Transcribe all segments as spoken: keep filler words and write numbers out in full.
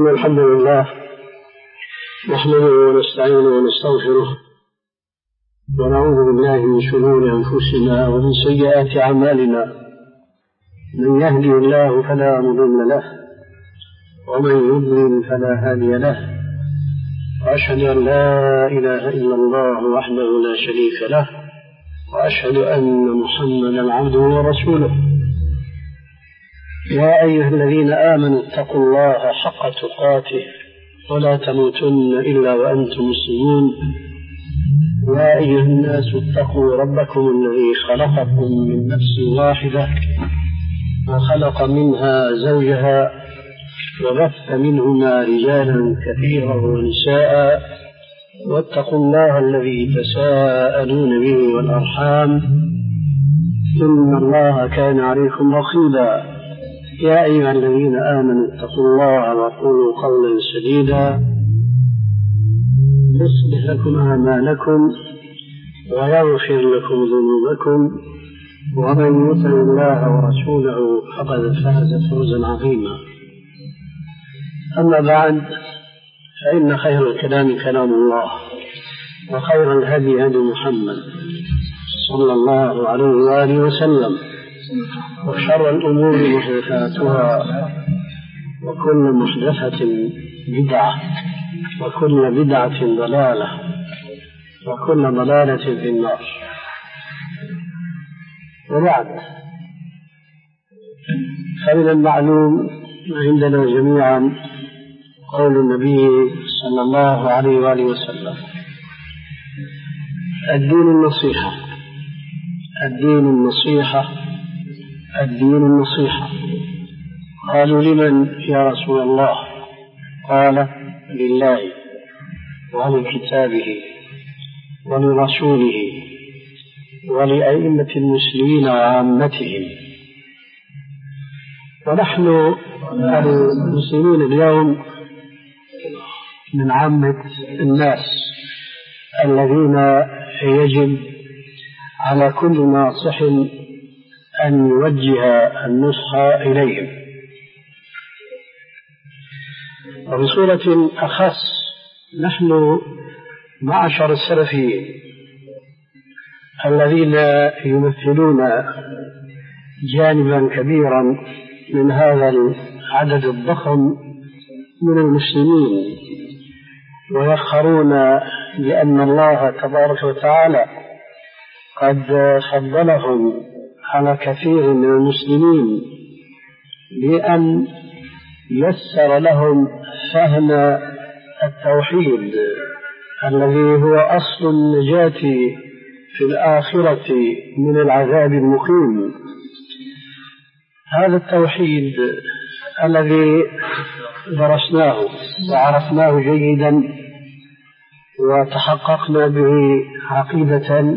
إن الحمد لله نحمده ونستعينه ونستغفره ونعوذ بالله من شرور أنفسنا ومن سيئات أعمالنا. من يهدي الله فلا مضل له ومن يضلل فلا هادي له، وأشهد أن لا إله إلا الله وحده لا شريك له، وأشهد أن محمدا عبده ورسوله. يا أيها الذين آمنوا اتقوا الله حق تقاته ولا تموتن إلا وأنتم مسلمون. يا أيها الناس اتقوا ربكم الذي خلقكم من نفس واحدة وخلق منها زوجها وبث منهما رجالا كثيرا ونساء، واتقوا الله الذي تساءلون به والأرحام إن الله كان عليكم رقيبا. يا أيها الذين آمنوا اتقوا الله وقولوا قولا سديدا يصلح لكم أعمالكم ويغفر لكم ذنوبكم، ومن يطع الله ورسوله فقد فاز فوزا عظيما. أما بعد، فإن خير الكلام كلام الله، وخير الهدي هدي محمد صلى الله عليه وآله وسلم، وشر الأمور محدثاتها، وكل محدثة بدعة، وكل بدعة ضلالة، وكل ضلالة في النار. وبعد، فمن المعلوم عندنا جميعا قول النبي صلى الله عليه وآله وسلم: الدين النصيحة، الدين النصيحة، الدين النصيحة. قالوا: لمن يا رسول الله؟ قال: لله ولكتابه ولرسوله ولأئمة المسلمين وعامتهم. ونحن المسلمين اليوم من عامة الناس الذين يجب على كل ناصح أن يوجه النصح إليهم، وبصورة أخص نحن معشر السلفيين الذين يمثلون جانبا كبيرا من هذا العدد الضخم من المسلمين، ويفخرون بأن الله تبارك وتعالى قد فضلهم على كثير من المسلمين بأن يسر لهم فهم التوحيد الذي هو أصل النجاة في الآخرة من العذاب المقيم. هذا التوحيد الذي درسناه وعرفناه جيدا وتحققنا به عقيدة،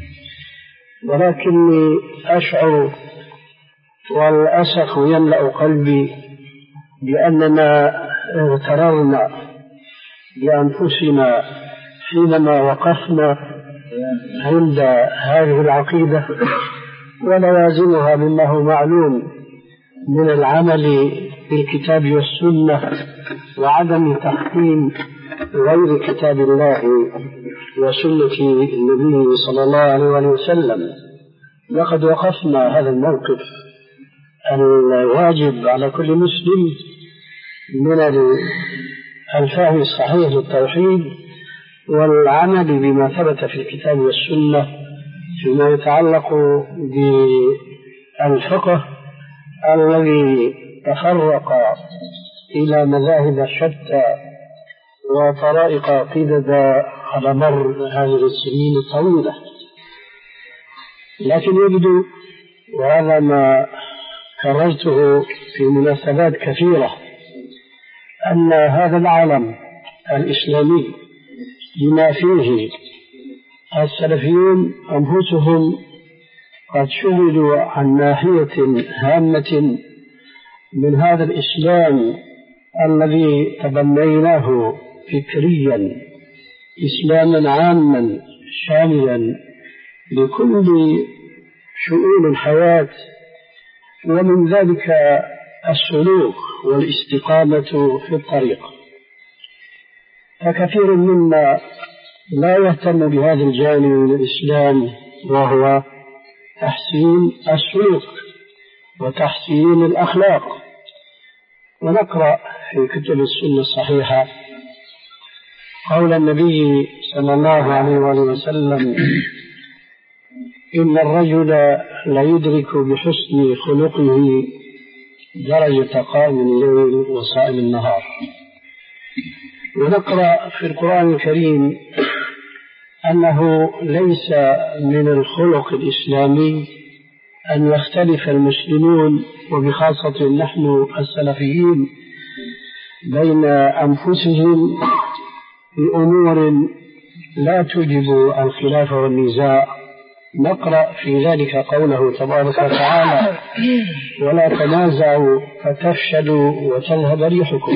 ولكني أشعر والأسف يملأ قلبي بأننا اغتررنا بأنفسنا حينما وقفنا عند هذه العقيدة ولوازمها مما هو معلوم من العمل بالكتاب والسنة وعدم تحكيم غير كتاب الله وسنة النبي صلى الله عليه وسلم. لقد وقفنا هذا الموقف الواجب على كل مسلم من الفهم الصحيح للتوحيد والعمل بما ثبت في الكتاب والسنة فيما يتعلق بالفقه الذي تفرق إلى مذاهب شتى وطرائق عقيدة على مر هذه السنين الطويلة. لكن يبدو، وهذا ما كررته في مناسبات كثيرة، أن هذا العالم الإسلامي بما فيه السلفيون أنفسهم قد شغلوا عن ناحية هامة من هذا الإسلام الذي تبنيناه فكريا، إسلاما عاما شاملا لكل شؤون الحياة، ومن ذلك السلوك والاستقامة في الطريق، فكثير منا لا يهتم بهذا الجانب من الإسلام، وهو تحسين السلوك وتحسين الأخلاق. ونقرأ في كتب السنة الصحيحة قول النبي صلى الله عليه وسلم: إن الرجل ليدرك بحسن خلقه درجة قائم الليل وصائم النهار. ونقرأ في القرآن الكريم أنه ليس من الخلق الإسلامي أن يختلف المسلمون، وبخاصة نحن السلفيين، بين أنفسهم في أمور لا توجب الخلاف والنزاع. نقرأ في ذلك قوله تبارك وتعالى: ولا تنازعوا فتفشلوا وتذهب ريحكم.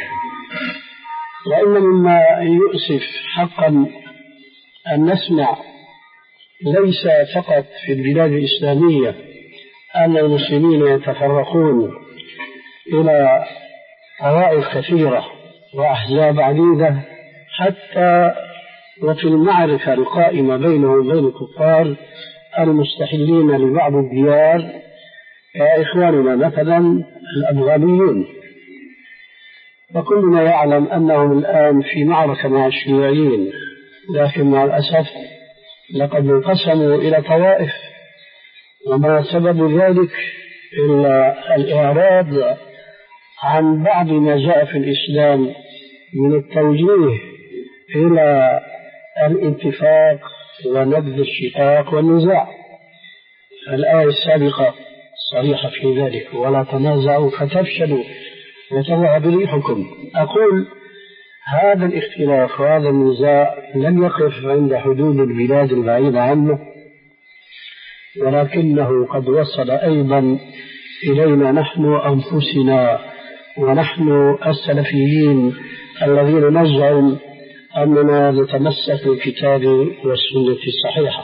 وإن مما يؤسف حقا أن نسمع ليس فقط في البلاد الإسلامية أن المسلمين يتفرقون إلى طوائف كثيرة وأحزاب عديدة، حتى وفي المعركة القائمة بينهم وبين الكفار المستحلين لبعض الديار كإخواننا مثلا الأفغانيون. وكلنا يعلم أنهم الآن في معركة مع الشيوعيين، لكن مع الأسف لقد انقسموا إلى طوائف، وما سبب ذلك إلا الإعراض عن بعض ما جاء في الإسلام من التوجيه إلى الاتفاق ونبذ الشقاق والنزاع. الآية السابقة صريحة في ذلك: ولا تنازعوا فتفشلوا وتذهب ريحكم. أقول هذا الاختلاف وهذا النزاع لم يقف عند حدود البلاد البعيدة عنه، ولكنه قد وصل أيضا إلينا نحن أنفسنا، ونحن السلفيين الذين نزعم أننا نتمسك بالكتاب والسنة الصحيحة،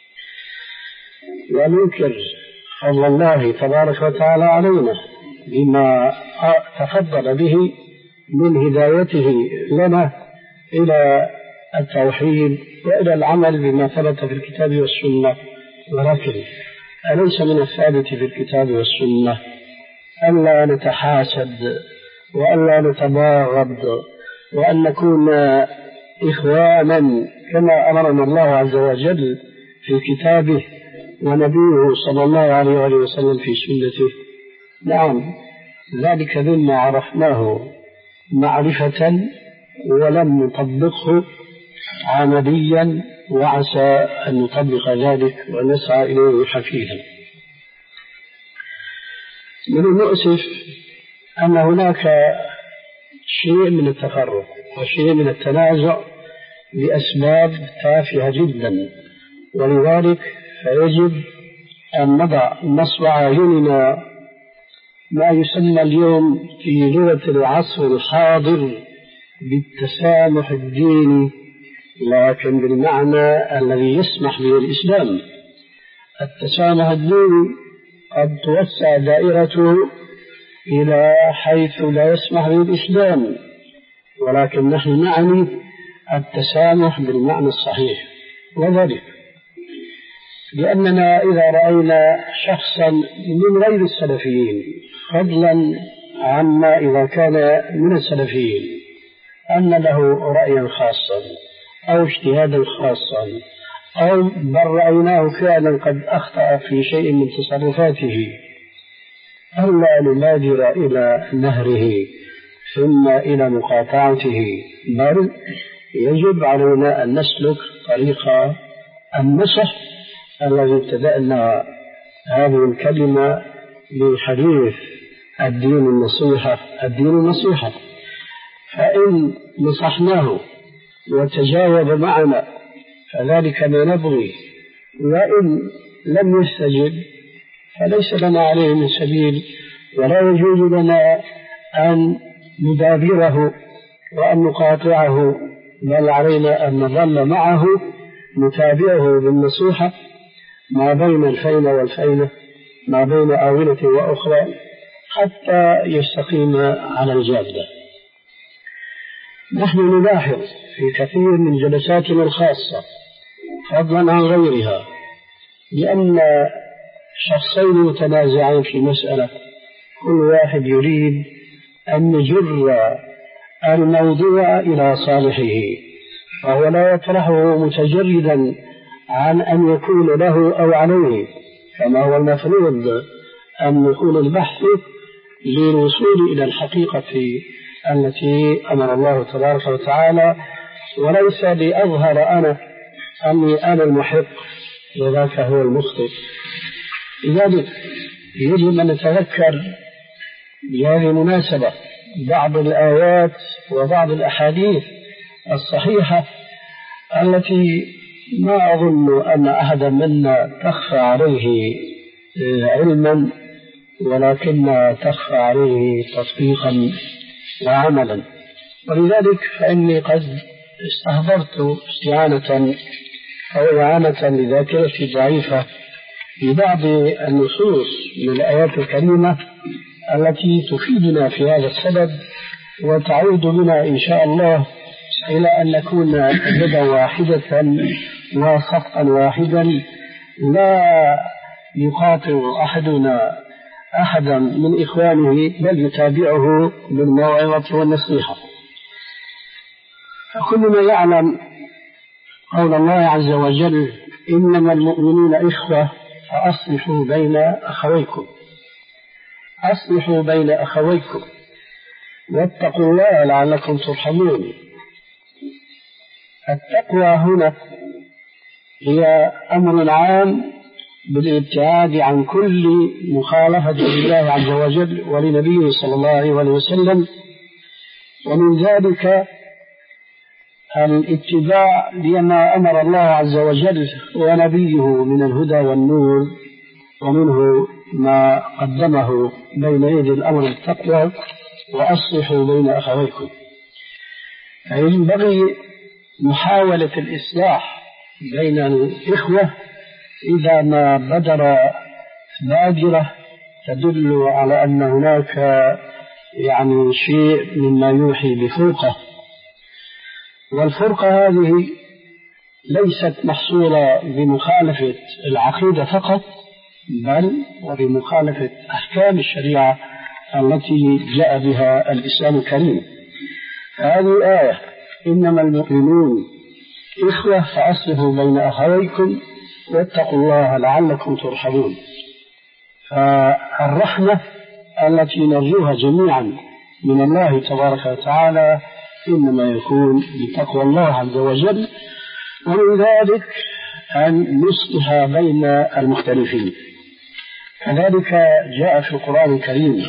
وننكر فضل الله تبارك وتعالى علينا بما تفضل به من هدايته لنا إلى التوحيد وإلى العمل بما ثبت في الكتاب والسنة. ولكن أليس من الثابت في الكتاب والسنة ألا نتحاسد وألا نتباغض وأن نكون إخوانا كما أمرنا الله عز وجل في كتابه ونبيه صلى الله عليه وسلم في سنته؟ نعم، ذلك مما عرفناه معرفة ولم نطبقه عمليا، وعسى أن نطبق ذلك ونسعى إليه حفيظا. من المؤسف أن هناك شيء من التفرق وشيء من التنازع لأسباب تافهة جدا، ولذلك فيجب أن نضع نصب أعيننا ما يسمى اليوم في لغة العصر الحاضر بالتسامح الديني، لكن بالمعنى الذي يسمح به الإسلام. التسامح الديني قد توسع دائرته إلى حيث لا يسمح به الإسلام، ولكن نحن نعني التسامح بالمعنى الصحيح، وذلك لأننا إذا رأينا شخصا من غير السلفيين، فضلا عما إذا كان من السلفيين، أن له رأيا خاصا أو اجتهادا خاصا، أو بل رأيناه فعلا قد أخطأ في شيء من تصرفاته، ألا نبادر إلى نهره ثم إلى مقاطعته، بل يجب علينا أن نسلك طريق النصح الذي ابتدأنا هذه الكلمة بالحديث: الدين النصيحة، الدين النصيحة. فإن نصحناه وتجاوب معنا فذلك ما نبغي، وإن لم يستجب فليس لنا عليه من سبيل، ولا يجوز لنا أن ندابره وأن نقاطعه، بل علينا أن نظل معه نتابعه بالنصيحة ما بين الفينة والفينة، ما بين آونة وأخرى، حتى يستقيم على الجادة. نحن نلاحظ في كثير من جلساتنا الخاصة فضلا عن غيرها لأن شخصين متنازعين في مسألة، كل واحد يريد أن يجر الموضوع إلى صالحه، فهو لا يطرحه متجردا عن أن يكون له أو عليه، كما هو المفروض أن يكون البحث للوصول إلى الحقيقة التي أمر الله تبارك وتعالى، وليس لأظهر أنا أني أنا المحق وذاك هو المخطئ. لذلك يجب أن نتذكر بهذه المناسبة بعض الآيات وبعض الأحاديث الصحيحة التي ما أظن أن أحدا منا تخفى عليه علما، ولكن تخفى عليه تطبيقا وعملا. ولذلك فإني قد استحضرت استعانة أو إعانة لذاكرتي ضعيفة ببعض النصوص من الآيات الكريمة التي تفيدنا في هذا السبب، وتعود بنا إن شاء الله إلى أن نكون يدا واحدة وصفقا واحدا، لا يقاطع أحدنا أحدا من إخوانه بل يتابعه بالموعظة والنصيحة. فكلنا يعلم قول الله عز وجل: إنما المؤمنون إخوة فأصلحوا بين أخويكم، أصلحوا بين أخويكم واتقوا الله لعلكم ترحمون. التقوى هنا هي أمر عام بالابتعاد عن كل مخالفة لله عز وجل ولنبيه صلى الله عليه وسلم، ومن ذلك الاتباع لما أمر الله عز وجل ونبيه من الهدى والنور، ومنه ما قدمه بين يدي الأمر التقوى وأصلحوا بين أخويكم. فينبغي محاولة الإصلاح بين الإخوة إذا ما بدر بادرة تدل على أن هناك يعني شيء مما يوحي بفرقة. والفرقة هذه ليست محصورة بمخالفة العقيدة فقط، بل وبمخالفة أحكام الشريعة التي جاء بها الإسلام الكريم. هذه الآية: إنما المؤمنون إخوة فأصلحوا بين أخويكم واتقوا الله لعلكم ترحمون. فالرحمة التي نرجوها جميعا من الله تبارك وتعالى إنما يكون بتقوى الله عز وجل، ومن ذلك أن نصلح بين المختلفين. كذلك جاء في القرآن الكريم: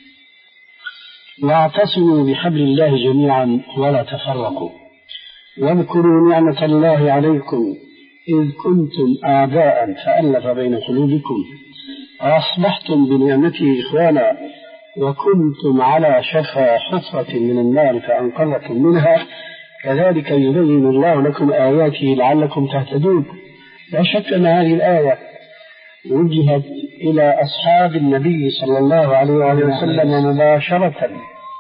واعتصموا بحبل الله جميعا ولا تفرقوا واذكروا نعمة الله عليكم إذ كنتم أعداء فألف بين قلوبكم وأصبحتم بنعمته إخوانا وكنتم على شفا حفرة من النار فأنقذكم منها كذلك يبين الله لكم آياته لعلكم تهتدون. لا شك أن هذه الآية وجهت إلى أصحاب النبي صلى الله عليه وسلم مباشرة،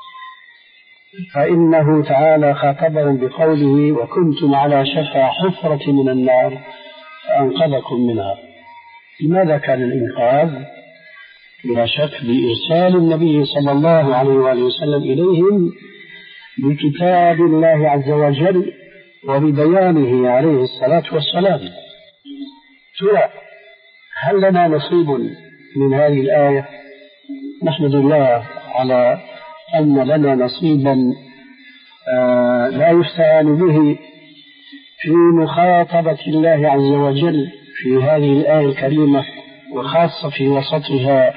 فإنه تعالى خاطبهم بقوله: وكنتم على شفا حفرة من النار فأنقذكم منها. لماذا كان الإنقاذ؟ بلا شك بإرسال النبي صلى الله عليه وسلم إليهم بكتاب الله عز وجل وببيانه عليه الصلاة والسلام. ترى هل لنا نصيب من هذه الآية؟ نحمد الله على أن لنا نصيبا آه لا يستعان به في مخاطبة الله عز وجل في هذه الآية الكريمة، وخاصة في وسطها: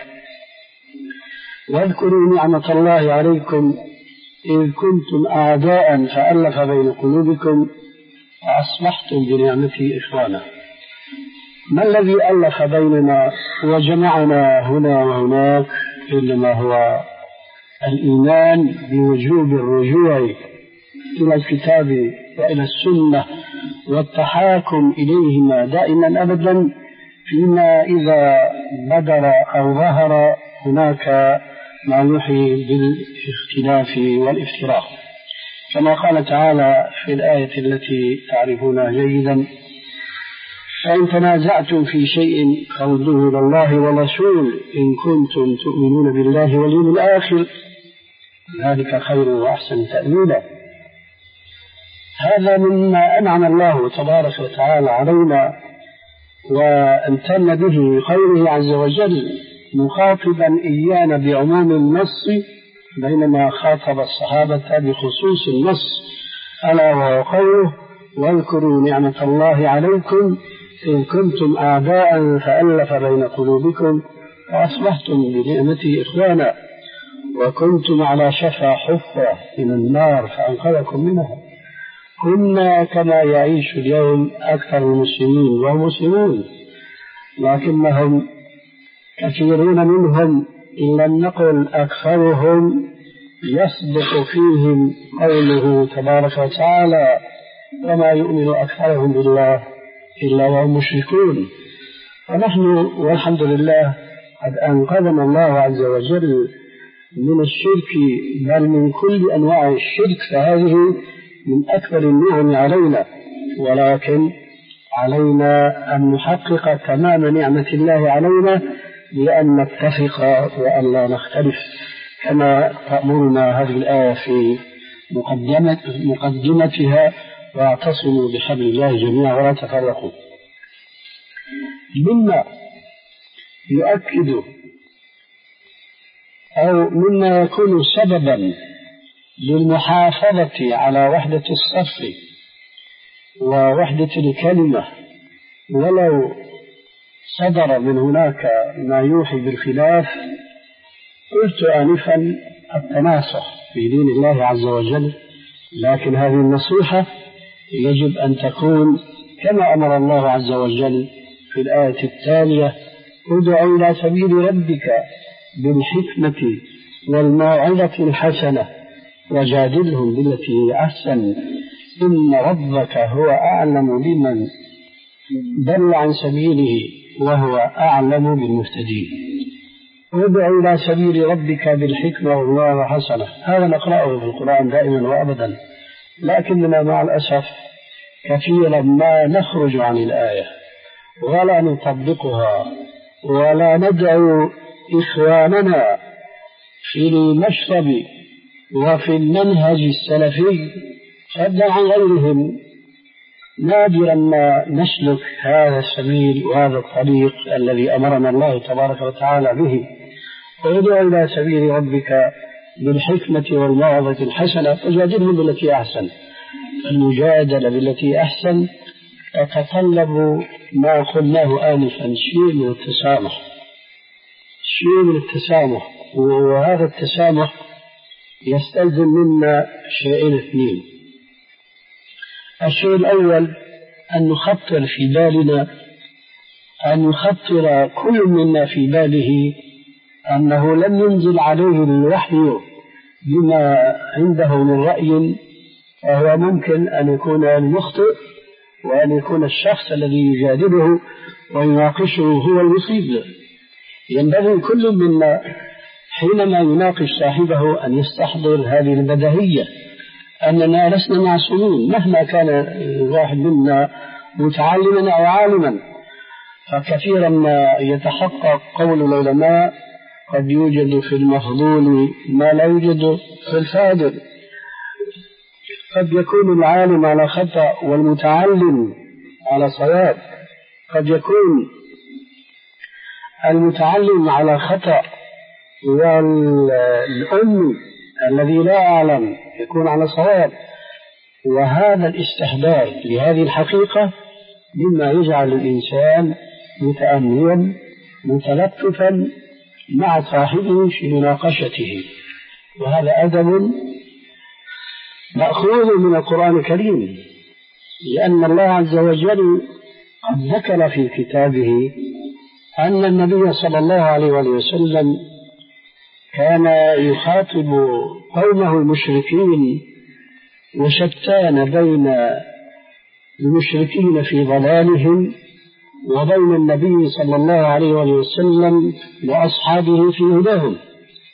واذكروا نعمة الله عليكم إذ كنتم أعداء فألف بين قلوبكم وأصبحتم بنعمته إخوانا. ما الذي ألف بيننا وجمعنا هنا وهناك؟ إنما هو الإيمان بوجوب الرجوع إلى الكتاب وإلى السنة والتحاكم إليهما دائما أبدا فيما إذا بدر أو ظهر هناك ما يوحي بالاختلاف والافتراق، كما قال تعالى في الآية التي تعرفونها جيدا: فإن تنازعتم في شيء فردوه إلى الله والرسول إن كنتم تؤمنون بالله واليوم الآخر ذلك خير وأحسن تأويلا. هذا مما أنعم الله تبارك وتعالى علينا وامتن به قوله عز وجل مخاطبا إيانا بعموم النص بينما خاطب الصحابة بخصوص النص، ألا وهو قوله: واذكروا نعمة الله عليكم إن كنتم أعداء فألف بين قلوبكم وأصبحتم بنعمته إخوانا وكنتم على شفا حفرة من النار فأنقذكم منها. كنا كما يعيش اليوم أكثر المسلمين وهم مسلمون، لكنهم كثيرون منهم إن لم نقل أكثرهم يصدق فيهم قوله تبارك وتعالى: وما يؤمن أكثرهم بالله إلا وهم مشركون. ونحن والحمد لله قد أنقذنا الله عز وجل من الشرك، بل من كل أنواع الشرك، فهذه من أكبر النعم علينا، ولكن علينا أن نحقق تمام نعمة الله علينا لأن نتفق وأن لا نختلف، كما تأمرنا هذه الآية في مقدمة مقدمتها: واعتصموا بحبل الله جميعا ولا تفرقوا. مما يؤكد أو مما يكون سببا للمحافظة على وحدة الصف ووحدة الكلمة ولو صدر من هناك ما يوحي بالخلاف، قلت آنفا التناصح في دين الله عز وجل، لكن هذه النصيحة يجب أن تكون كما أمر الله عز وجل في الآية التالية: ادع إلى سبيل ربك بالحكمة والموعظة الحسنة وجادلهم بالتي هي أحسن إن ربك هو أعلم بمن ضل عن سبيله وهو أعلم بالمهتدين. ادع إلى سبيل ربك بالحكمة والموعظة الحسنة، هذا نقرأه في القرآن دائما وأبدا، لكننا مع الأسف كثيرا ما نخرج عن الآية ولا نطبقها ولا ندعو إخواننا في المشرب وفي المنهج السلفي فضلا عن غيرهم. نادرا ما نسلك هذا السبيل وهذا الطريق الذي أمرنا الله تبارك وتعالى به: ادع إلى سبيل ربك بالحكمة والموعظة الحسنة وجادلهم بالتي أحسن. المجادلة بالتي أحسن تتطلب ما قلناه آنفا: شيء من التسامح، شيء من التسامح، وهذا التسامح يستلزم منا شيئين اثنين. الشيء الأول أن نخطر في بالنا، أن يخطر كل منا في باله أنه لم ينزل عليه الوحي بما عنده من رأي، فهو ممكن أن يكون المخطئ وأن يكون الشخص الذي يجادله ويناقشه هو المصيب. ينبغي كل منا حينما يناقش صاحبه أن يستحضر هذه البديهية أننا لسنا معصومين مهما كان الواحد منا متعلما أو عالما. فكثيرا ما يتحقق قول العلماء: قد يوجد في المفضول ما لا يوجد في الفاضل. قد يكون العالم على خطأ والمتعلم على صواب، قد يكون المتعلم على خطأ والأم الذي لا أعلم يكون على صواب. وهذا الاستحضار لهذه الحقيقة مما يجعل الإنسان متأنيا متلطفا مع صاحبه في مناقشته، وهذا أدب مأخوذ من القرآن الكريم، لأن الله عز وجل قد ذكر في كتابه أن النبي صلى الله عليه وسلم كان يخاطب قومه المشركين، وشتان بين المشركين في ضلالهم وبين النبي صلى الله عليه وسلم وأصحابه في هداهم.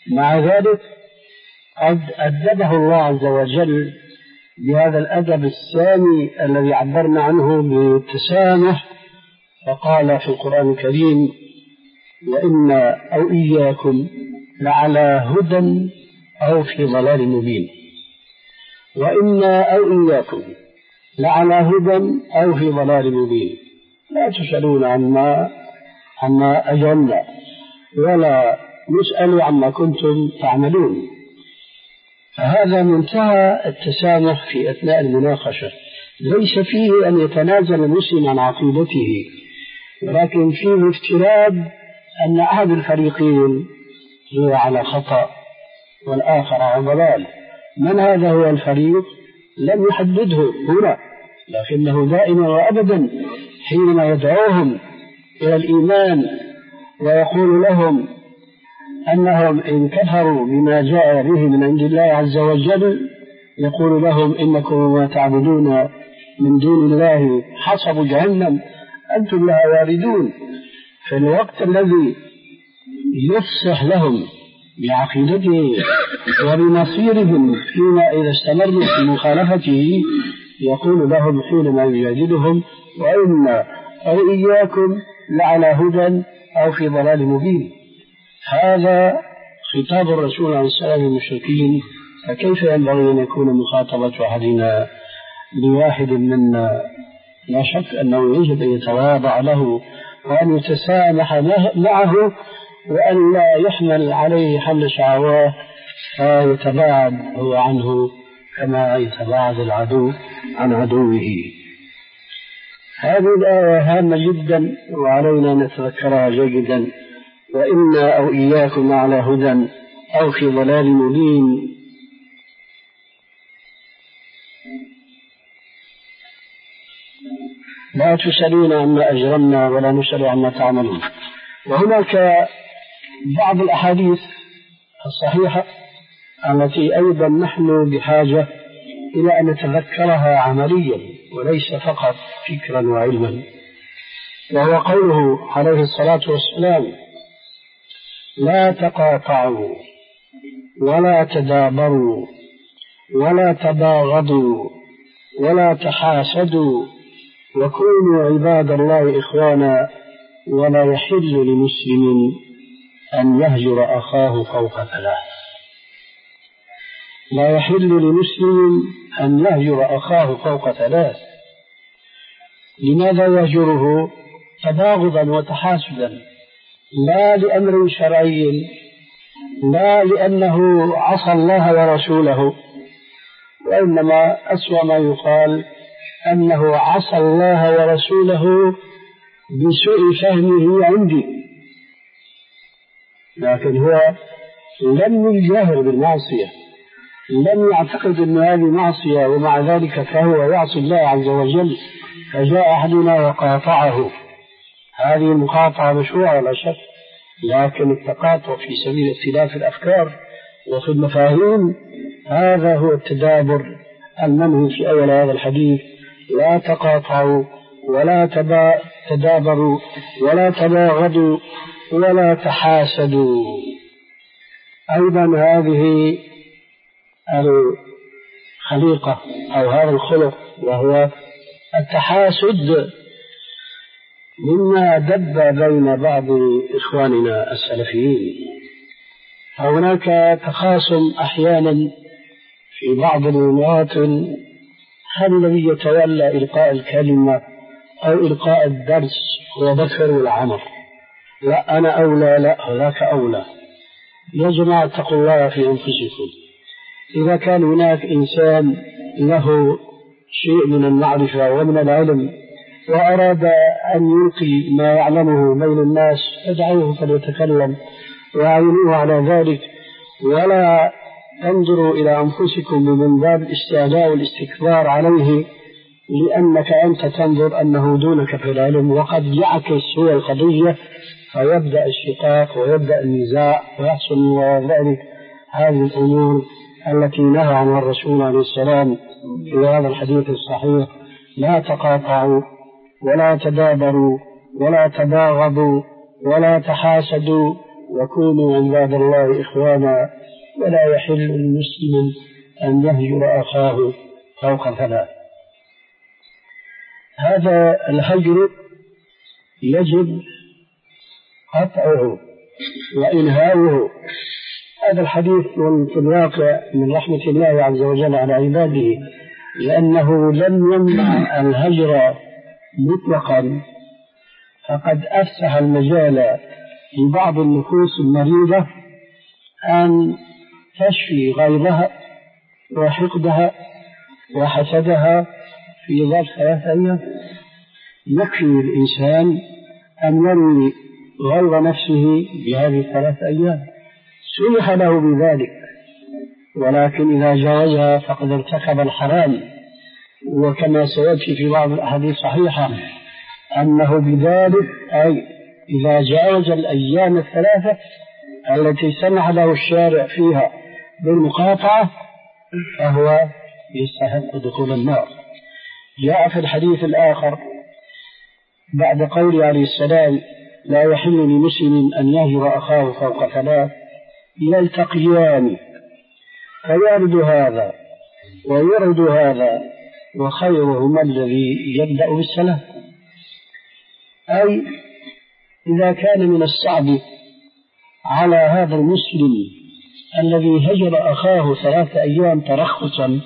مع ذلك قد أدبه الله عز وجل بهذا الأدب السامي الذي عبرنا عنه بالتسامح، فقال في القرآن الكريم: وإنا أو إياكم لعلى هدى أو في ضلال مبين. وإنا أو إياكم لعلى هدى أو في ضلال مبين، لا تسألون عما عما أجرمنا ولا نسأل عما كنتم تعملون. فهذا منتهى التسامح في أثناء المناقشة، ليس فيه أن يتنازل المسلم عن عقيدته، ولكن فيه افتراض أن أحد الفريقين هو على خطأ والآخر على ضلال. من هذا هو الفريق؟ لم يحدده هنا، لكنه دائما وأبدا حينما يدعوهم إلى الإيمان ويقول لهم أنهم إن كفروا بما جاء به من عند الله عز وجل، يقول لهم: إنكم وما تعبدون من دون الله حصب جهنم أنتم لها واردون. في الوقت الذي يفصح لهم بعقيدته وبمصيرهم فيما إذا استمروا في مخالفته، يقول لهم حينما يجادلهم: وإنا أو إياكم لعلى هدى أو في ضلال مبين. هذا خطاب الرسول عليه السلام للمشركين، فكيف ينبغي أن يكون مخاطبة أحدنا بواحد منا؟ لا شك أنه يجب أن يتواضع له وأن يتسامح معه، وأن لا يحمل عليه حمل شعواه فيتباعد هو عنه كما يتباعد العدو عن عدوه. هذه الآية هامة جدا وعلينا نتذكرها جيدا: وإنا أو إياكم على هدى أو في ضلال مبين. لا تسألون عما أجرمنا ولا نسأل عما تعملون. وهناك بعض الأحاديث الصحيحة التي أيضا نحن بحاجة إلى أن نتذكرها عمليا وليس فقط فكرا وعلما، وهو قوله عليه الصلاة والسلام: لا تقاطعوا ولا تدابروا ولا تباغضوا ولا تحاسدوا وكونوا عباد الله إخوانا، ولا يحل لمسلم أن يهجر أخاه فوق ثلاث. لا يحل لمسلم أن يهجر أخاه فوق ثلاث. لماذا يهجره؟ تباغضا وتحاسدا، لا لأمر شرعي، لا لأنه عصى الله ورسوله، وإنما أسوأ ما يقال أنه عصى الله ورسوله بسوء فهمه عندي، لكن هو لم يجاهر بالمعصية، لم يعتقد أن هذه معصية، ومع ذلك فهو يعصي الله عز وجل، فجاء أحدنا وقاطعه. هذه المقاطعة مشروعة لا شك، لكن التقاطع في سبيل اختلاف الأفكار وفي المفاهيم هذا هو التدابر المنهي في أول هذا الحديث: لا تقاطعوا ولا تدابروا ولا تباغضوا ولا تحاسدوا. أيضا هذه الخليقة أو هذا الخلق وهو التحاسد مما دب بين بعض إخواننا السلفيين. هناك تخاصم أحيانا في بعض المواطن: هل الذي يتولى إلقاء الكلمة أو إلقاء الدرس هو ذكر والعمر؟ لا أنا أولى، لا هناك أولى. يا جماعة اتقوا الله في أنفسكم. إذا كان هناك إنسان له شيء من المعرفة ومن العلم وأراد أن يلقي ما يعلمه بين الناس، ادعوه فليتكلم وأعينوه على ذلك، ولا تنظروا إلى أنفسكم من باب الاستعلاء والاستكبار عليه، لأنك أنت تنظر أنه دونك في العلم، وقد يعكس هو القضية فيبدأ الشقاق ويبدأ النزاع ويحصل من ذلك هذه الأمور التي نهى عنها الرسول عليه السلام في هذا الحديث الصحيح: لا تقاطعوا ولا تدابروا ولا تباغضوا ولا تحاسدوا وكونوا عباد الله إخوانا ولا يحل للمسلم أن يهجر أخاه فوق ثلاث. هذا الهجر يجب قطعه وإنهاؤه. هذا الحديث في الواقع من رحمة الله عز وجل على عباده، لأنه لم يمنع الهجر مطلقا، فقد أفسح المجال لبعض النفوس المريضة أن تشفي غيظها وحقدها وحسدها في ظرف ثلاثة أيام. يكفي الإنسان أن يروي غيظ نفسه بهذه الثلاث أيام، سمح له بذلك، ولكن إذا جاوزها فقد ارتكب الحرام. وكما سيأتي في بعض الأحاديث الصحيحة أنه بذلك أي إذا جاوز الأيام الثلاثة التي سمح له الشارع فيها بالمقاطعة فهو يستحق دخول النار. جاء في الحديث الآخر بعد قول عليه السلام لا يحل لمسلم أن يهجر أخاه فوق ثلاث يلتقيان فيرد هذا ويرد هذا وخيرهما الذي يبدأ بالسلام. أي إذا كان من الصعب على هذا المسلم الذي هجر أخاه ثلاثة أيام ترخصا،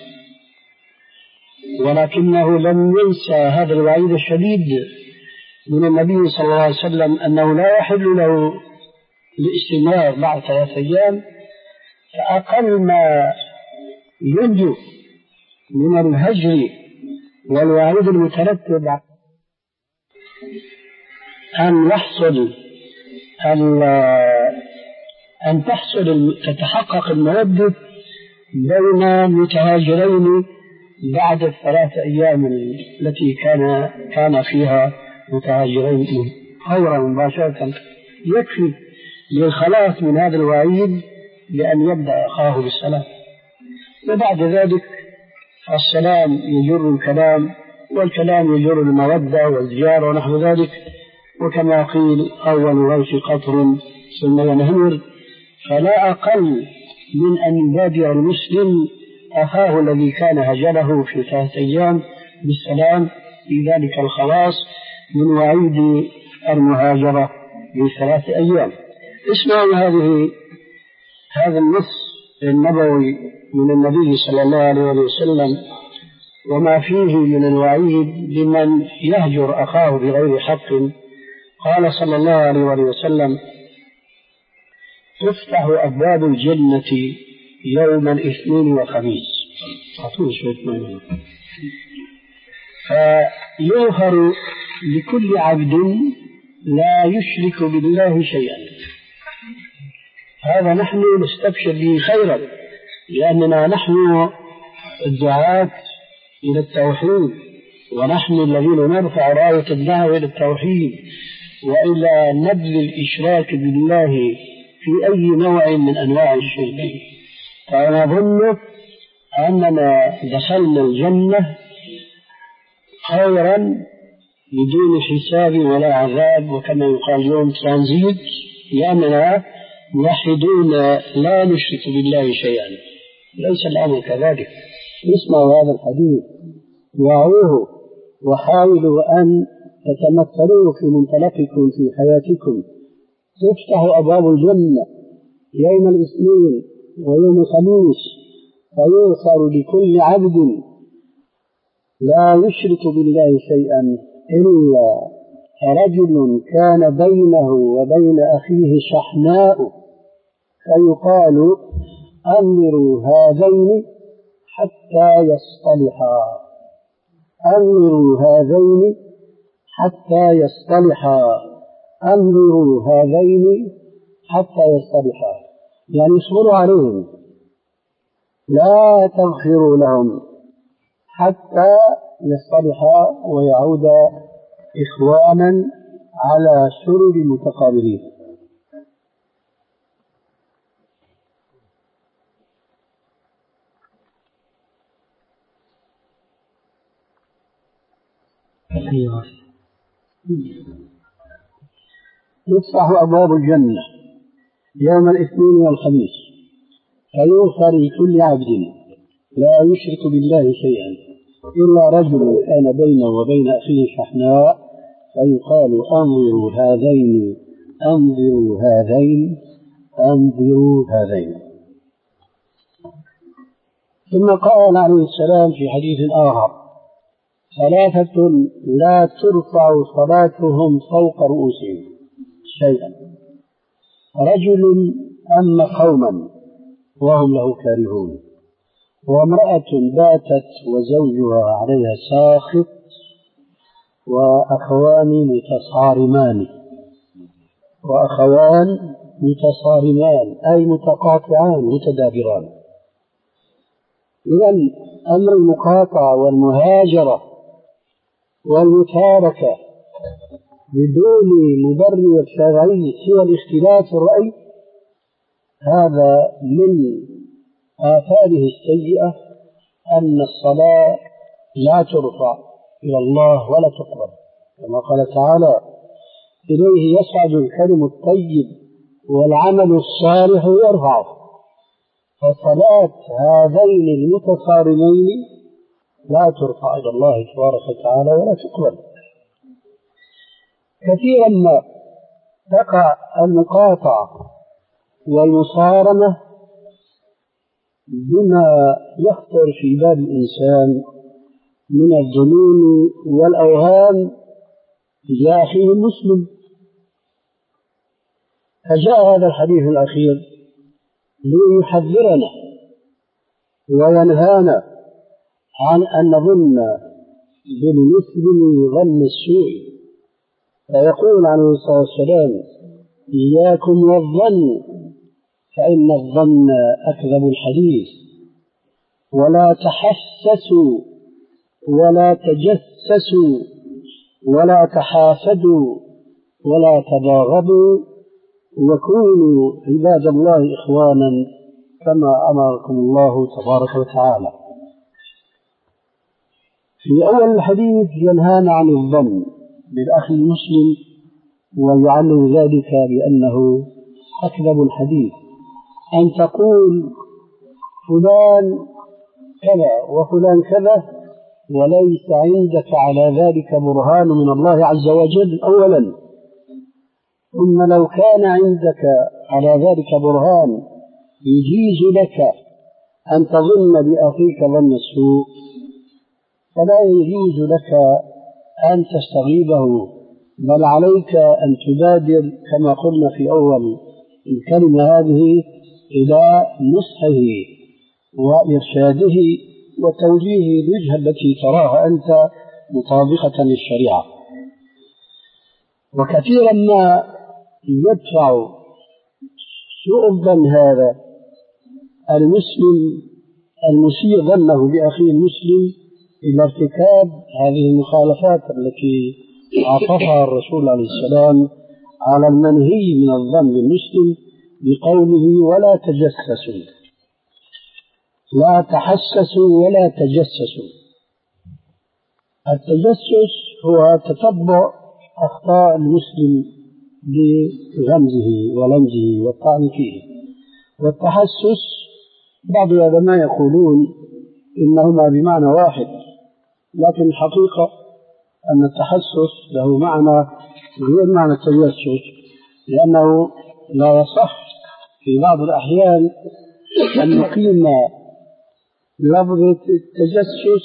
ولكنه لم ينسى هذا الوعيد الشديد من النبي صلى الله عليه وسلم أنه لا يحل له الاستمرار بعد ثلاثة أيام، فأقل ما ينجو من الهجر والوعيد المترتب أن يحصل أن تحصل تتحقق المودة بين متهاجرين بعد الثلاثة أيام التي كان كان فيها متهاجرين فورا مباشرة. يكفي للخلاص من هذا الوعيد بأن يبدأ أخاه بالسلام، وبعد ذلك السلام يجر الكلام، والكلام يجر المودة والزيارة ونحو ذلك. وكما قيل أول غيث قطر ثم ينهمر، فلا أقل من أن يبادر المسلم أخاه الذي كان هجره في ثلاثة أيام بالسلام، في ذلك الخلاص من وعيد المهاجرة بثلاثة أيام. اسمعوا هذه هذا النص النبوي من النبي صلى الله عليه وسلم وما فيه من الوعيد لمن يهجر أخاه بغير حق. قال صلى الله عليه وسلم تفتح أبواب الجنة يوم الاثنين والخميس، فيغفر لكل عبد لا يشرك بالله شيئا. هذا نحن نستبشر به خيرا، لأننا نحن الدعاة إلى التوحيد، ونحن الذين نرفع راية الدعوة إلى التوحيد وإلى نبذ الإشراك بالله في أي نوع من أنواع الشرك. فنظن أننا دخلنا الجنة خيرا بدون حساب ولا عذاب، وكما يقال اليوم ترانزيت، لأننا موحدون لا نشرك بالله شيئا. ليس الأمر كذلك. اسمعوا هذا الحديث وعوه وحاولوا أن تتمثلوه في منطلقكم في حياتكم. تفتح أبواب الجنة يوم الاثنين ويوم الخميس، فيغفر لكل عبد لا يشرك بالله شيئا إلا رجل كان بينه وبين أخيه شحناء، فيقال أمروا هذين حتى يصطلحا، أمروا هذين حتى يصطلحا، أمروا هذين حتى يصطلحا، يعني اصبروا عليهم لا تغفروا لهم حتى يصطلحا ويعودا إخوانا على سرر متقابلين. تفتح أبواب الجنة يوم الاثنين والخميس، فيغفر لكل عبد لا يشرك بالله شيئا إلا رجل كان بينه وبين أخيه شحناء، فيقال أنظروا هذين أنظروا هذين أنظروا هذين. ثم قال عليه السلام في حديث آخر: ثلاثة لا ترفع صلاتهم فوق رؤوسهم شيئا: رجل أم قوما وهم له كارهون، وامرأة باتت وزوجها عليها ساخط، وأخوان متصارمان وأخوان متصارمان أي متقاطعان متدابران. إذن أمر المقاطعة والمهاجرة والمتاركة بدون مبرر شرعي سوى الاختلاف في الرأي، هذا من آثاره السيئة أن الصلاة لا ترفع إلى الله ولا تقبل، كما قال تعالى: إليه يصعد الكلم الطيب والعمل الصالح يرفعه. فصلاة هذين المتصارمين لا ترفع إلى الله تبارك وتعالى ولا تقبل. كثيرا ما تقع المقاطعة والمصارمة بما يخطر في بال الإنسان من الظنون والأوهام تجاه أخيه المسلم. فجاء هذا الحديث الأخير ليحذرنا وينهانا عن أن نظن بالمسلم ظن السوء، فيقول عليه الصلاة والسلام: إياكم والظن فإن الظن أكذب الحديث، ولا تحسسوا ولا تجسسوا ولا تحاسدوا ولا تباغضوا، وكونوا عباد الله إخوانا كما أمركم الله تبارك وتعالى. في أول الحديث ينهانا عن الظن بالأخ المسلم ويعلم ذلك بأنه أكذب الحديث، أن تقول فلان كذا وفلان كذا وليس عندك على ذلك برهان من الله عز وجل أولا، ثم لو كان عندك على ذلك برهان يجيز لك أن تظن بأخيك ظن السوء، فلا يجوز لك أن تستغيبه، بل عليك أن تبادر كما قلنا في أول الكلمة هذه إلى نصحه وإرشاده وتوجيهه الوجهة التي تراها أنت مطابقة للشريعة. وكثيرا ما يدفع سوء الظن هذا المسلم المسيء ظنه بأخيه المسلم إلى ارتكاب هذه المخالفات التي عطفها الرسول عليه السلام على المنهي من الظن بالمسلم بقوله: ولا تجسسوا، لا تحسسوا ولا تجسسوا. التجسس هو تتبع أخطاء المسلم بغمزه ولمزه والطعن فيه، والتحسس بعض العلماء يقولون إنهما بمعنى واحد، لكن الحقيقة أن التحسس له معنى غير معنى التجسس، لأنه لا يصح في بعض الأحيان أن نقيم لفظة التجسس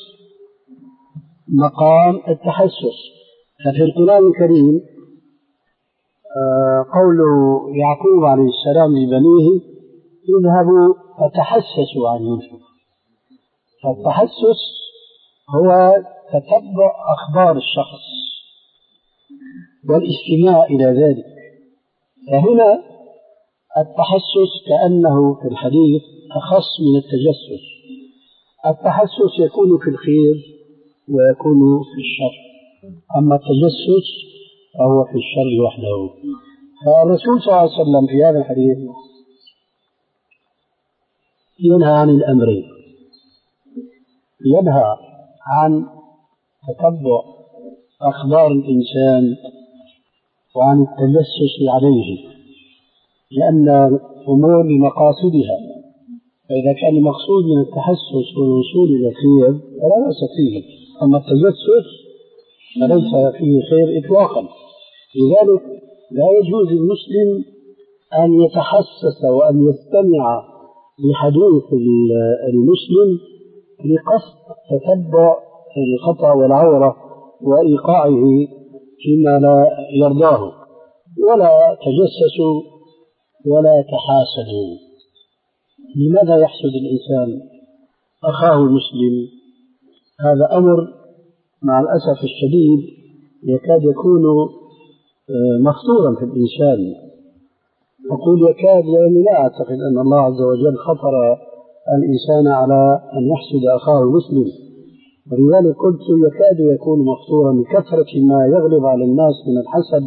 مقام التحسس. ففي القرآن الكريم قوله يعقوب عليه السلام لبنيه: اذهبوا فتحسسوا عن يوسف. فالتحسس هو تتبع أخبار الشخص والاستماع إلى ذلك. فهنا التحسس كأنه في الحديث أخص من التجسس. التحسس يكون في الخير ويكون في الشر، أما التجسس فهو في الشر وحده. فالرسول صلى الله عليه وسلم في هذا الحديث ينهى عن الأمرين: ينهى عن تتبع أخبار الإنسان وعن التجسس عليه، لأن الأمور لمقاصدها، فإذا كان المقصود من التحسس والوصول إلى الخير فلا بأس فيه، أما التجسس فليس فيه خير إطلاقا. لذلك لا يجوز للمسلم أن يتحسس وأن يستمع لحديث المسلم لقصد تتبع الخطأ والعورة وإيقاعه فيما لا يرضاه. ولا تجسسوا ولا تحاسدوا. لماذا يحسد الإنسان أخاه المسلم؟ هذا أمر مع الأسف الشديد يكاد يكون مخطورا في الإنسان. أقول يكاد لأني لا أعتقد أن الله عز وجل خطر الإنسان على أن يحسد أخاه المسلم، ولذلك قلت يكاد يكون مخطورا لكثرة ما يغلب على الناس من الحسد.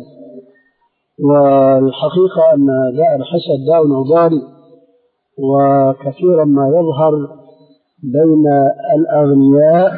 والحقيقة أن داء الحسد داء عضالي، وكثيرا ما يظهر بين الأغنياء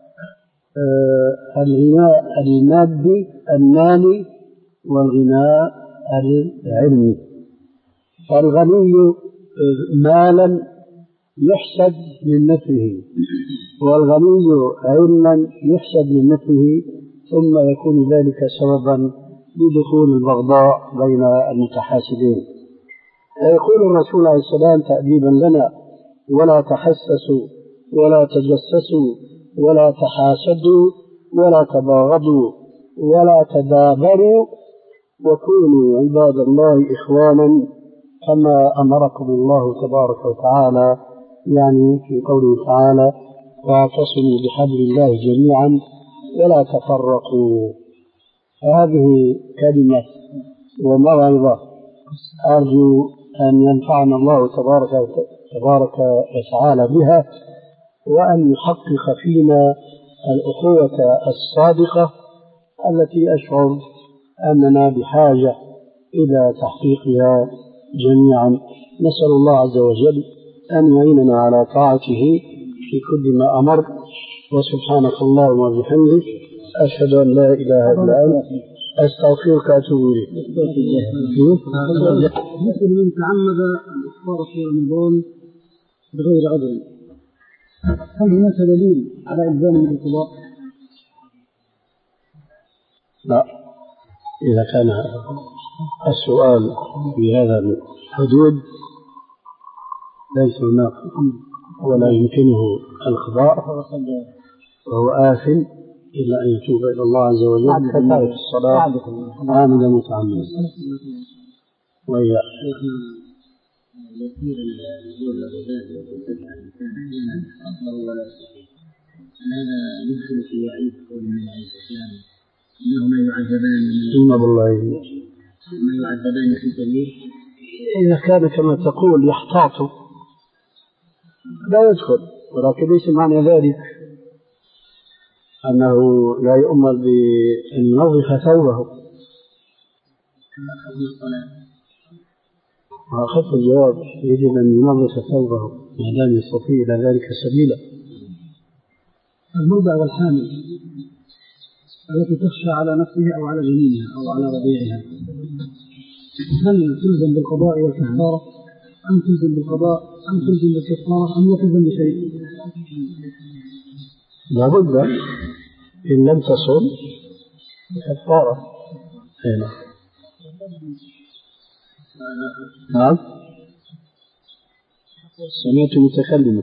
الغناء المادي المالي والغناء العلمي. فالغني مالا يحسد من مثله، والغني علما يحسد من مثله، ثم يكون ذلك سببا لدخول البغضاء بين المتحاسدين. ويقول الرسول عليه السلام تأديبا لنا: ولا تحسسوا ولا تجسسوا ولا تحاسدوا ولا تباغضوا ولا تدابروا وكونوا عباد الله إخوانا كما أمركم الله تبارك وتعالى، يعني في قوله تعالى: واعتصموا بحبل الله جميعا ولا تفرقوا. هذه كلمة وموعظة أرجو أن ينفعنا الله تبارك تبارك وتعالى بها، وأن يحقق فينا الأخوة الصادقة التي أشعر أننا بحاجة إلى تحقيقها جميعا. نسأل الله عز وجل أن يعيننا على طاعته في كل ما أمر. وسبحانك اللهم وبحمدك أشهد أن لا إله إلا أنت أستغفرك وأتوب إليك. مثل من تعمد الإفطار في رمضان بغير عذر، هل هناك دليل على إلزام القضاء؟ لا، إذا كان السؤال في هذا الحدود ليس هناك ولا يمكنه القضاء وهو آثم إلا أن يتوب إلى الله عز وجل فتعرف الصلاة عامدا متعمدا. وهي يسير النزول والغزال والفتح الإنسان أحيانا أفضل ولا يستطيع، هذا يدخل في وعيد قول النبي عليه السلام إنهما يعذبان إنهما يعذبان في سبيل. إذا كان كما تقول يحتاط لا يدخل، ولكن ليس معنى ذلك أنه لا يؤمر بأن ينظف ثوبه. أخذت الجواب: يجب أن ينظف ثوبه ما دام يستطيع إلى ذلك سبيلا. المرضع والحامل التي تخشى على نفسها أو على جنينها أو على رضيعها، هل تلزم بالقضاء والكفارة أم تلزم بالقضاء أم تلزم بالكفارة أم لا تلزم بشيء؟ لا بد إن لم تصل كفارة. هنا نعم سمعت متكلما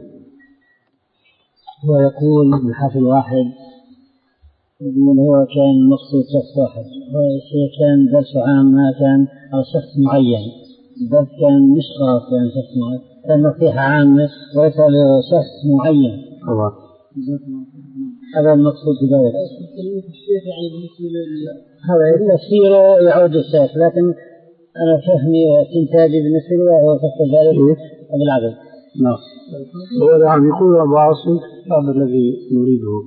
هو يقول من حفل واحد يقول هو كان مقصود شخص واحد، هو كان درسه عام ما كان أو شخص معين، الدرس كان مش خاص يعني شخص معين، كان نصيحة عامة وليس لشخص معين. طبعا هذا المقصود بذلك. هذا تفسيره يعود الشيخ، لكن أنا فهمي واستنتاجي بالنسبة له هو فسر ذلك بالعدل. نعم، هو يعني يقول أبو عاصم هذا الذي نريده.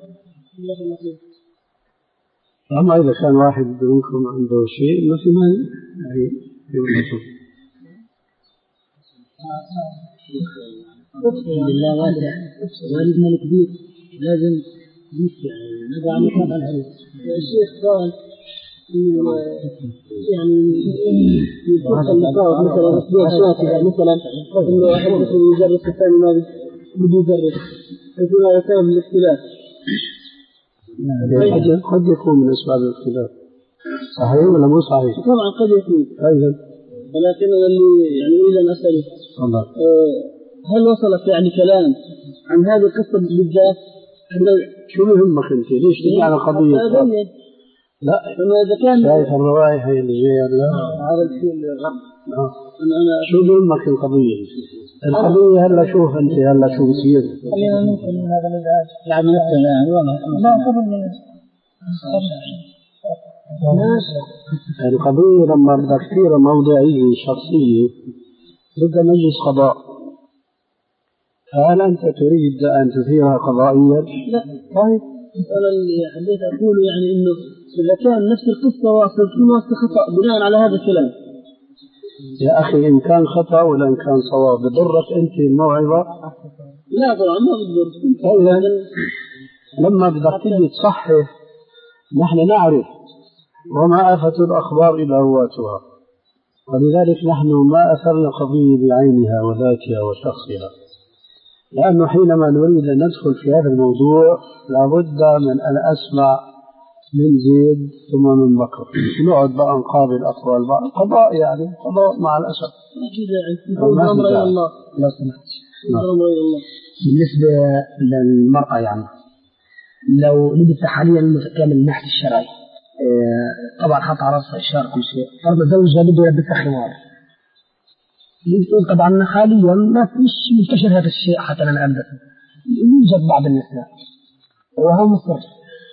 أما إذا كان واحد منكم عنده شيء ما في مانع يعني يقول أقسم بالله واسع، والدنا الكبير لازم نسمع نضع نقاط على الحديث. الشيخ قال يعني يدخل اللقاء مثلا أصواتها مثلا إنه واحد يدرس الثاني ما بده يدرس يكون هذا سبب الاختلاف. قد يكون من أسباب الاختلاف. صحيح ولا مو صحيح؟ طبعا قد يكون. أيضا. ولكن اللي يعني أريد أن أسأله هل وصلت يعني كلام عن هذه القصة بالذات؟ شو يهمك أنت؟ ليش تجي على قضية؟ لا إذا كان شايف الرواية هي اللي جاية لا هذا الشيء الغرب. أنا شو يهمك القضية؟ القضية هلا شوف أنت هلا شو بصير. خلينا ننقل من هذا الإزعاج. يعني نفسه والله ما قبل من القضية لما بدك تصير موضوعية شخصية بدها مجلس قضاء. هل أنت تريد أن تثيرها قضائيا؟ لا. طيب أنا اللي حبيت أقول يعني إنه إذا كان نفس القصة واصل تكون واصل خطأ بناء على هذا الكلام. يا أخي إن كان خطأ ولا إن كان صواب بضرك أنت الموعظة؟ لا طبعا ما بضر. فإذا لما بدك تيجي تصحح نحن نعرف وما آفة الأخبار إلا رواتها، ولذلك نحن ما أثرنا قضية بعينها وذاتها وشخصها، لأنه حينما نريد أن ندخل في هذا الموضوع لابد من أن أسمع من زيد ثم من بكر، نقعد بقى نقابل أقوال بعض قضاء يعني قضاء مع الأسف. الأمر إلى الله. لو سمحت. الأمر إلى الله. بالنسبة للمرأة يعني لو لبس حاليا كامل من ناحية الشرعي طبعا حط على رأسها إشارة كل شيء، فرض زوجها بده يلبسها خمار يقول طبعا حاليا ما فيش منتشر هذا الشيء حتى أنا أبدأ يوجد بعض النساء وهو مصر.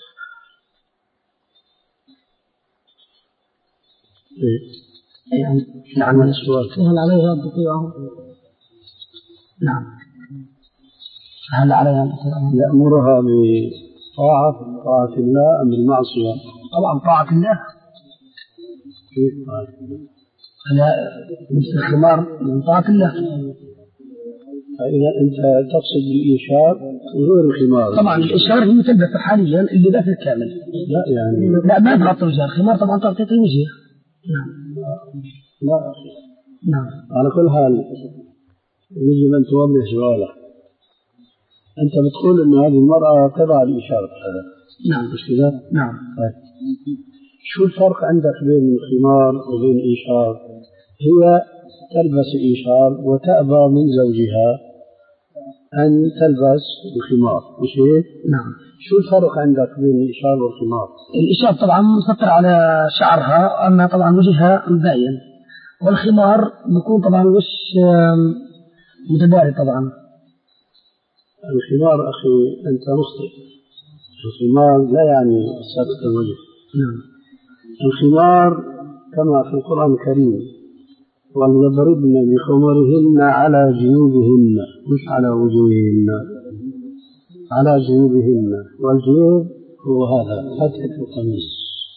يعني نعم السؤال هل عليها أن تطيعه؟ نعم. هل عليها أن تطيعه؟ يأمرها بطاعة طاعة الله أم بالمعصية؟ طبعا طاعة الله. كيف طاعة الله؟ لا لبس الخمار من طاعة الله. فإذا أنت تقصد بالإشار غير الخمار. طبعا الإشار هي تلبس حاليا اللباس الكامل. لا يعني لا ما تغطي وجهها، الخمار طبعا تغطي وجهها. نعم. لا نعم. على كل حال يجب أن توضح سؤالك. أنت بتقول إن هذه المرأة تبع الإشارة هذا. نعم. مش كذا؟ نعم. طيب. شو الفرق عندك بين الخمار وبين الإشار؟ هي تلبس الإشار وتأبى من زوجها أن تلبس الخمار، مش هيك؟ نعم. شو الفرق عندك بين الإشار والخمار؟ الإشار طبعا مسطر على شعرها، أما طبعا وجهها مبين، والخمار بيكون طبعا وش متداري. طبعا الخمار أخي أنت مخطئ، الخمار لا يعني ستر الوجه. نعم. الخمار كما في القرآن الكريم وليضربن بخمرهن على جيوبهن مش على وجوههن، على جيوبهن، والجيوب هو هذا فتحة القميص،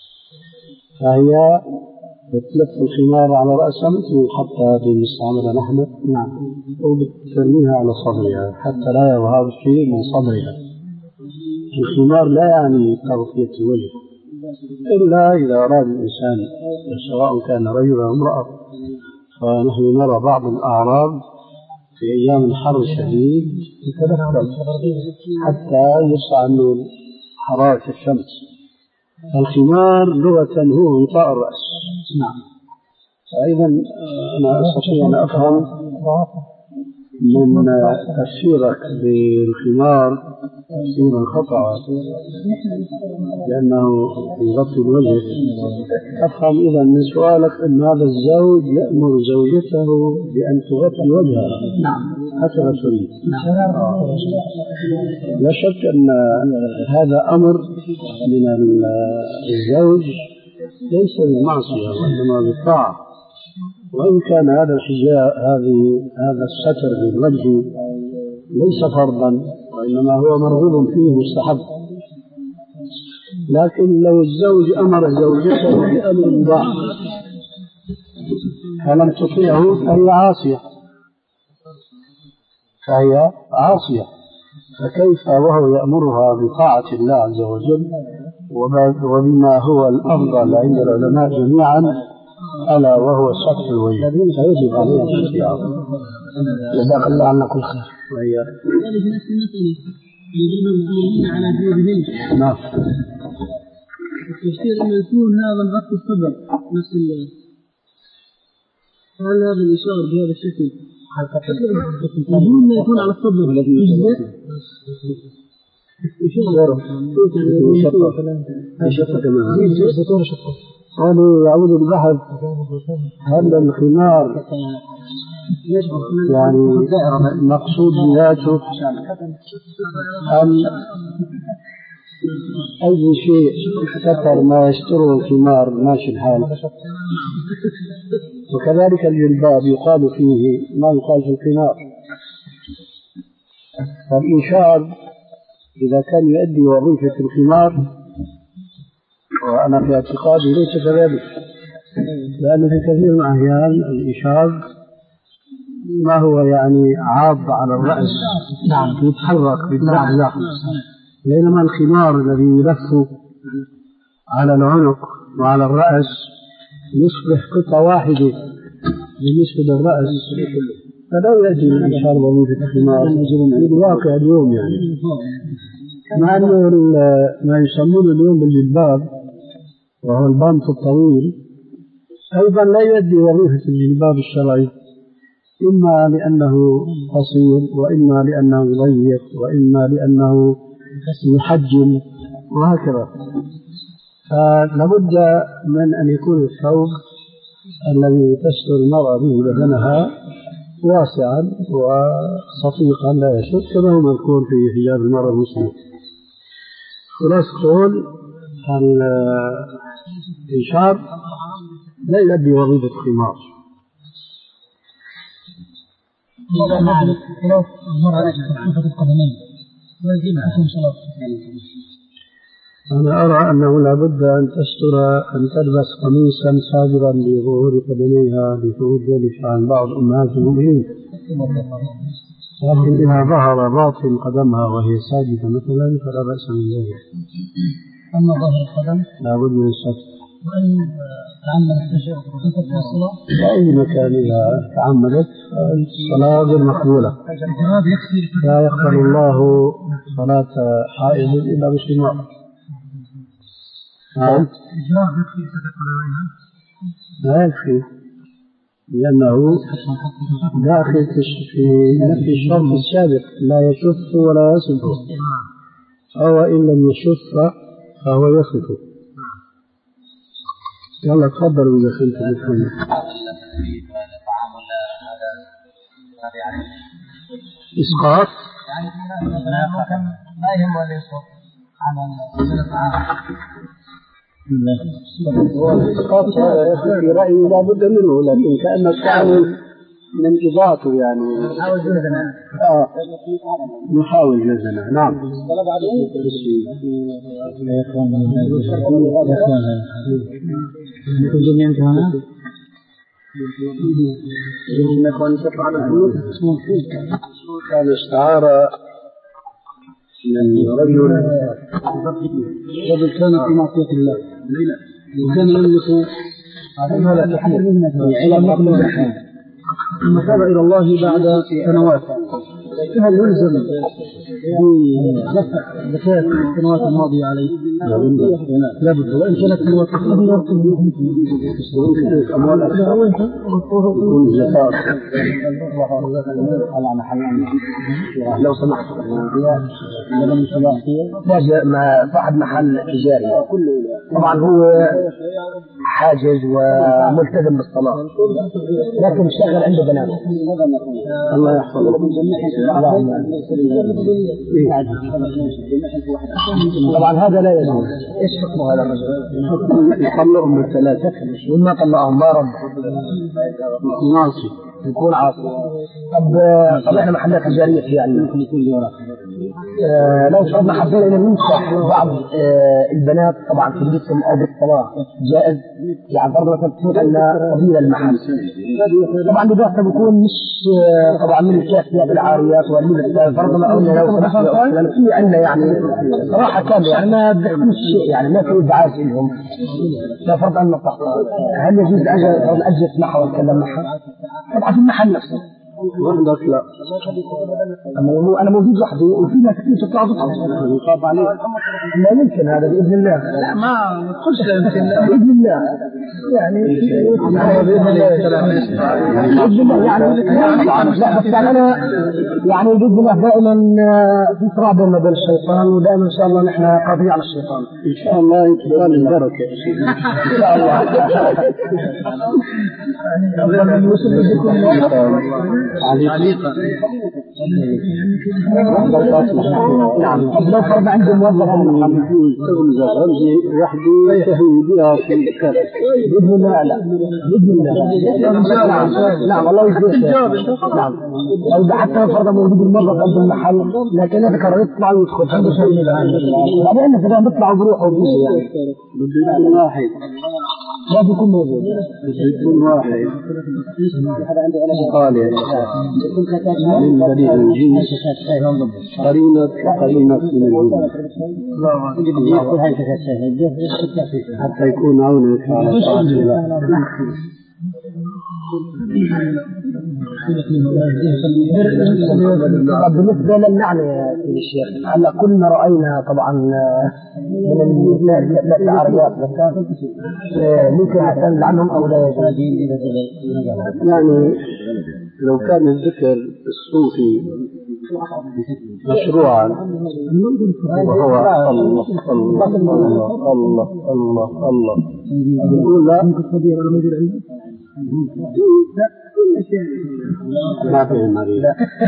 فهي بتلف الخمار على رأسها مثل حتى بنستعملها نحن. نعم. وبترميها على صدرها حتى لا يظهر شيء من صدرها. الخمار لا يعني تغطية الوجه إلا إذا أراد الإنسان سواء كان رجل أو امرأة، فنحن نرى بعض الأعراب في أيام الحر الشديد يتدخل حتى يصنع عنه حرارة الشمس. الخمار لغة هو غطاء الرأس. نعم. فأيضا أنا أستطيع أن أفهم من تفسيرك بالخمار تفسيرا خطأ لأنه يغطي الوجه، أفهم إذا من سؤالك أن هذا الزوج يأمر زوجته بأن تغطي وجهها. نعم. هكذا تريد. نعم. لا شك أن هذا أمر من الزوج ليس بالمعصية وإنما بالطاعة، وإن كان هذا الحجاب هذه هذا الستر بالوجه ليس فرضا وإنما هو مرغوب فيه مستحب، لكن لو الزوج أمر زوجته بأمر مباح فلم تطيعه فهي عاصية، فهي عاصية، فكيف وهو يأمرها بطاعة الله عز وجل وبما هو الأفضل عند العلماء جميعا ألا وهو سطح الوجه فيجب عليه الاستيعاب. جزاك الله عنا كل خير. هذه نفس المسألة يجب على جوابهن. نعم. التفسير أن يكون هذا الغط الصدر نفس ال هل هذا الإشارة بهذا الشكل؟ يجب يكون على الصدر الذي قالوا يعود البحث هل الخمار يعني مقصود بذاته أم أي شيء ستر ما يستره الخمار ماشي الحال. وكذلك الجلباب يقال فيه ما يقال في الخمار. فالإنشار إذا كان يؤدي وظيفة الخمار وأنا في اعتقادي ليس كذلك، لأن في كثير من الأحيان الإشارة ما هو يعني عاض على الرأس نعم يتحرك بالزحزح، بينما الخمار الذي يلف على العنق وعلى الرأس يصبح قطعة واحدة بالنسبة للرأس، فلا يأتي الإشارة وظيفة الخمار في الواقع اليوم يعني. مع أنه ما يسمونه اليوم بالجلباب وهو البانط الطويل أيضا لا يؤدي وظيفة الجلباب الشرعي، إما لأنه قصير وإما لأنه ضيق وإما لأنه يحجم وهكذا. فلابد من أن يكون الثوب الذي تستر المرأة به بدنها واسعا وصفيقا لا يشد كما هو مذكور في حجاب المرأة المسلمة. خلاص قول الإشار لا يؤدي وظيفة خمار. أنا أرى أنه لابد أن تستر أن تلبس قميصا سابرا لظهور قدميها لثبوت ذلك عن بعض أمهات المؤمنين، لكن إذا ظهر باطن قدمها وهي ساجدة مثلا فلا بأس من ذلك. أما ظاهر القدم لابد من الستر. وأن تعمد التشهد في الصلاة في أي مكان إذا تعمدت الصلاة غير مقبولة، لا يقبل الله صلاة حائض إلا بخمار. نعم لا يكفي لأنه داخل في نفي الشرط السابق لا يشف ولا يصف، أو إن لم يشف فهو يصف. يلا تفضلوا إذا كنتم تفهمون. إسقاط ما يهم ولا يسقط على الإسقاط في رأيي لا بد منه، لكن كأنك تعمل من إضاءته يعني آه نحاول جزنا. نعم كان استعارة من رجل رجل كان في معصية الله وكان يملك على الحياة ثم تاب إلى الله بعد سنوات، هل يلزم بدفع زكاة السنوات الماضية عليه؟ لا بد، وإن كانت سنوات أموال الزكاة على محل لو سمحت ما صاحب محل تجاري طبعا هو حاجز وملتزم بالصلاة لكن شغل عنده بنات الله يحفظه. طبعا هذا لا يجوز. ايش حكمه هذا الرجل؟ يطلقهم بالثلاثة وما طلقهم ما رد ناصي يكون عاصي. طب طب احنا محلات تجاريه في يعني آه لو فرضنا حبينا ان ننصح بعض آه البنات طبعا في الجسم او بالصلاه جائز، يعني فرضنا مثلا تفوت لنا قبيله المحل طبعا لباسها بيكون مش آه طبعا من الكاسيات العاريات واللبس فرضنا او لو في عندنا يعني صراحه كامله يعني ما بيحكمش شيء يعني ما في ازعاج لهم. لا فرض ان نصحها هل يجوز اجي اجلس معها واتكلم معها؟ طبعا في المحل نفسه وحدك لا انا موجود وحدي وفي ناس كثير تطلع تطلع يخاف عليك. لا يمكن هذا باذن الله. لا ما تقولش لا يمكن باذن الله يعني باذن الله باذن الله يعني لا بس يعني انا يعني باذن الله دائما في صراع بيننا وبين الشيطان ودائما ان شاء الله نحن قاضيين على الشيطان ان شاء الله يكون البركه ان شاء الله. عليقا نعم لو فرض عندي موظف يجوز تغمز غمزه وحده تهوي بها في الكاس باذن الله. لا باذن الله نعم نعم الله يجزيك نعم. او حتى فرض موجود الموظف عند المحل لكن ذكر يطلع ويدخل عنده شيء بعدين كذا بيطلع بروحه وبيجي يعني بده يكون واحد ما بيكون موجود بده يكون واحد قال من بني الجنس قرينة قرينة من الجنس حتى يكون عونك على طاعة الله. بالنسبة للعنة يا سيدي الشيخ هلا كلنا رأينا طبعا من العربيات ممكن أن نلعنهم أو لا يعني لو كان الذكر الصوفي مشروعا وهو الله الله الله الله الله الله يقول لا ما في مريض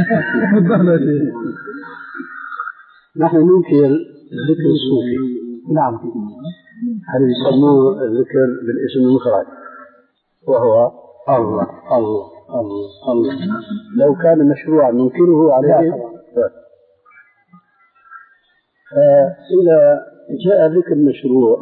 نحن ننكر الذكر الصوفي. نعم هل يسموه الذكر بالاسم المفرد وهو الله الله الله الله لو كان مشروعا ننكره عليه. إذا جاء ذكر مشروع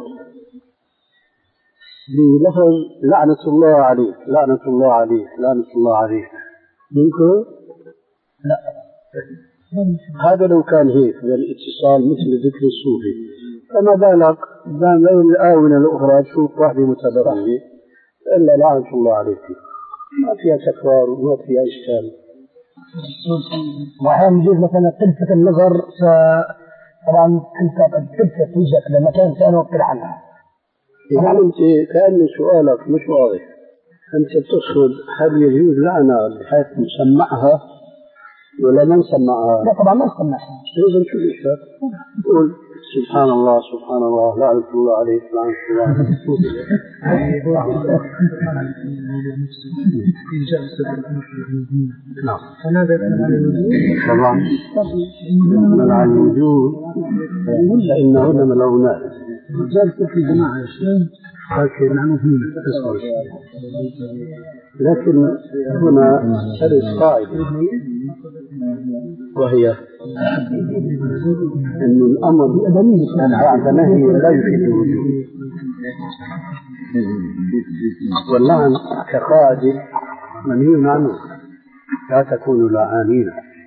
بلفظ لعنة الله عليك لعنة الله عليك لعنة الله عليك ينكره؟ لا هذا لو كان هيك بالاتصال مثل ذكر الصوفي فما بالك بين الآونة الأخرى تشوف واحدة متبرعة إلا لعنة الله عليك ما فيها تكرار وما فيها إشكال. وأحيانا يجوز مثلا تلفت النظر طبعا تلفت تلفت وجهك لمكان ثاني وتطلع عنها. إذا أنت كأن سؤالك مش واضح أنت تقصد هل يجوز لعنة بحيث نسمعها ولا ما نسمعها؟ لا طبعا ما نسمعها. إذا شو الإشكال؟ قول سبحان الله سبحان الله لعنة الله عليك لعنة الله عليك. نعم طبعا منع الوجود فإنهن ملونات جالسة في جماعة لكن لكن هنا ترد قاعدة وهي أن الأمر بعد نهي لا يفيد الوجود واللعن كقاعدة منهي عنه لا تكونوا لعانين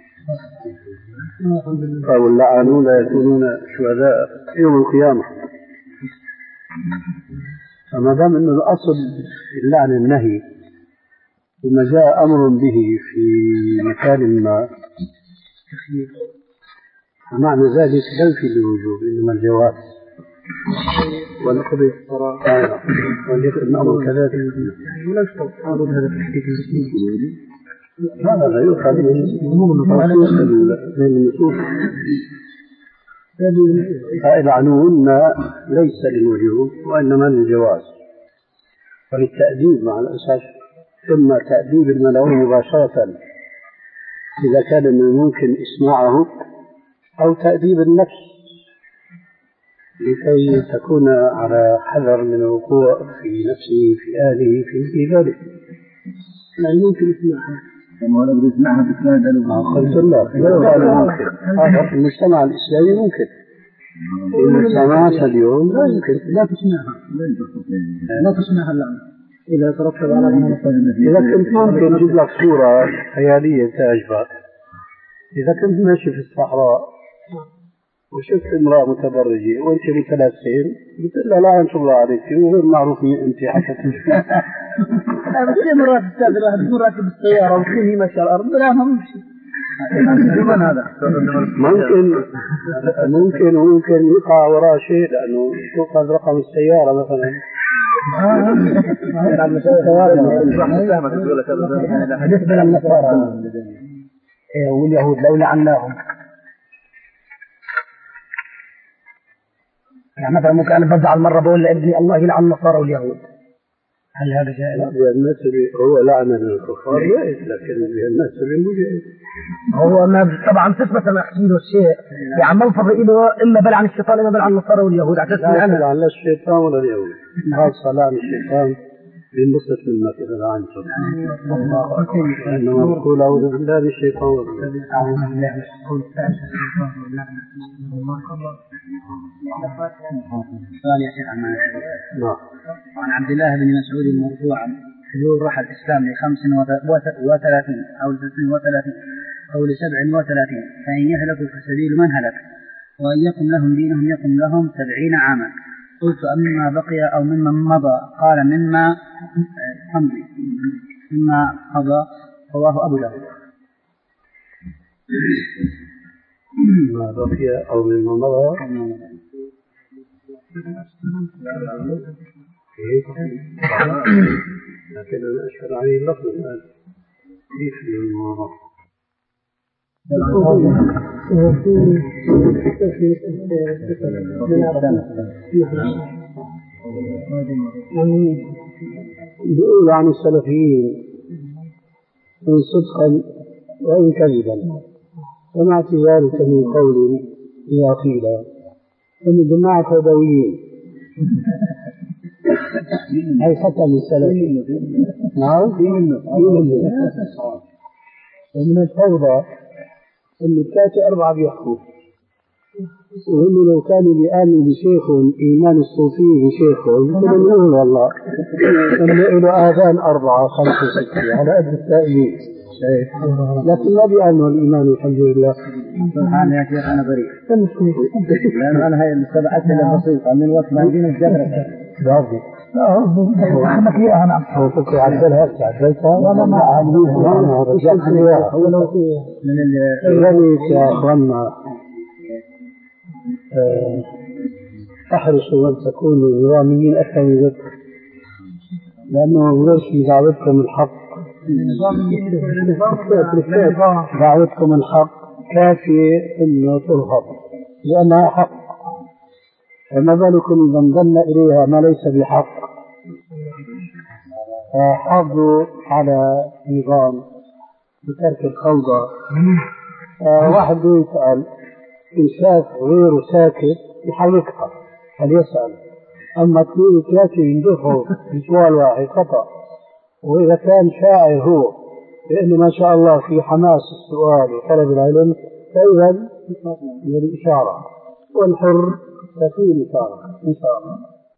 أو اللعانون لا يكونون شهداء يوم القيامة. فما دام أن الأصل اللعن النهي ثم جاء أمر به في مكان ما معنى ذلك لا يفيد الوجوب إنما الجواز والقضية الصراحة وليكن الأمر كذلك لا يشترط تعرض هذا التحقيق هذا لا يؤخذ من النصوص فالعنون ليس للوجوب وإنما للجواز وللتأديب مع الأسف ثم تأديب الملعون مباشرة إذا كان من الممكن إسماعه أو تأديب النفس لكي تكون على حذر من الوقوع في نفسه في أهله في ذلك. يعني ممكن يسمعها. ما أنا بدي أسمعها بكلام دلوقتي. قلت الله ممكن. هذا في المجتمع الإسلامي ممكن. المجتمعات اليوم لا يمكن لا تسمعها. لا تسمعها الآن. إذا ترتب على إذا كنت ممكن أجيب لك صورة خيالية تعجبك. إذا كنت ماشي في الصحراء وشفت امرأة متبرجة وأنت متلثم بتقول لها لعنة الله عليك وغير معروف أنت حتى تمشي. لا بس في مرات تستاذ الواحد يكون راكب السيارة وفيه مشى على الأرض لا ما ممشي. هذا ممكن ممكن ممكن يقع وراء شيء لأنه تأخذ رقم السيارة مثلا. بالنسبة للنصارى واليهود لو لعناهم يعني مثلا ممكن أنا بزعل مرة بقول لابني الله يلعن النصارى واليهود هل هذا جائز؟ بالنسبة هو لعنة للكفار جائز لكن بالنسبة مو جائز. هو ما طبعا تثبت أنا أحكي له شيء يعني ما نفرق له إما بلعن الشيطان إما بلعن النصارى واليهود عشان أنا لا لا الشيطان ولا اليهود خاصة لعن الشيطان بينبسط من مثل لعنته إنما نقول أعوذ بالله من الشيطان والرجيم. أعوذ بالله من الشيطان سؤال يا شيخ عمان. نعم. عن عبد الله بن مسعود مرفوعا حلول رحى الإسلام لخمس وثلاثين أو لستين وثلاثين أو لسبع وثلاثين فإن يهلكوا فسبيل من هلك وإن يقم لهم دينهم يقم لهم سبعين عاما. قلت أمما بقي أو ممن مضى قال مما حمضي مما قضى رواه أبو داود. ما بقي أو مما مضى لكن أنا أشهد عليه اللفظ الآن كيف مما مضى بيقول عن السلفيين إن صدقا وإن كذبا سمعت ذلك من قول إذا قيل إن جماعة بدويين هي خطأ من السلف. نعم ومن الفوضى إن الكاتب أربعة بيحكوا وهم لو كانوا بيآمنوا بشيخهم إيمان الصوفي بشيخهم يقولون نقول والله إنه له آذان أربعة خمسة ستة على قد التأمين لكن ما بيآمنوا الإيمان الحمد لله. سبحان يا شيخ أنا بريء لأن أنا هاي السبع أسئلة بسيطة من وقت ما دين الجبرة برافو أحمد لي أنا هو فكر عدلها عدلتها وأنا ما أعلمها رجعت لها من الذي يا أخوانا احرصوا أن تكونوا نظاميين أكثر من ذلك لأنه ليش في دعوتكم الحق دعوتكم الحق كافي أنه ترهب لأنها حق فما بالكم إذا انضم إليها ما ليس بحق فحافظوا على نظام بترك الخوضة. واحد يسأل إن شاف غيره ساكت يحركها فليسأل أما اثنين ثلاثة يندفعوا بسؤال واحد خطأ. وإذا كان شاعر هو لأنه ما شاء الله في حماس السؤال وطلب العلم فإذا الإشارة والحر تكون إشارة إن شاء الله.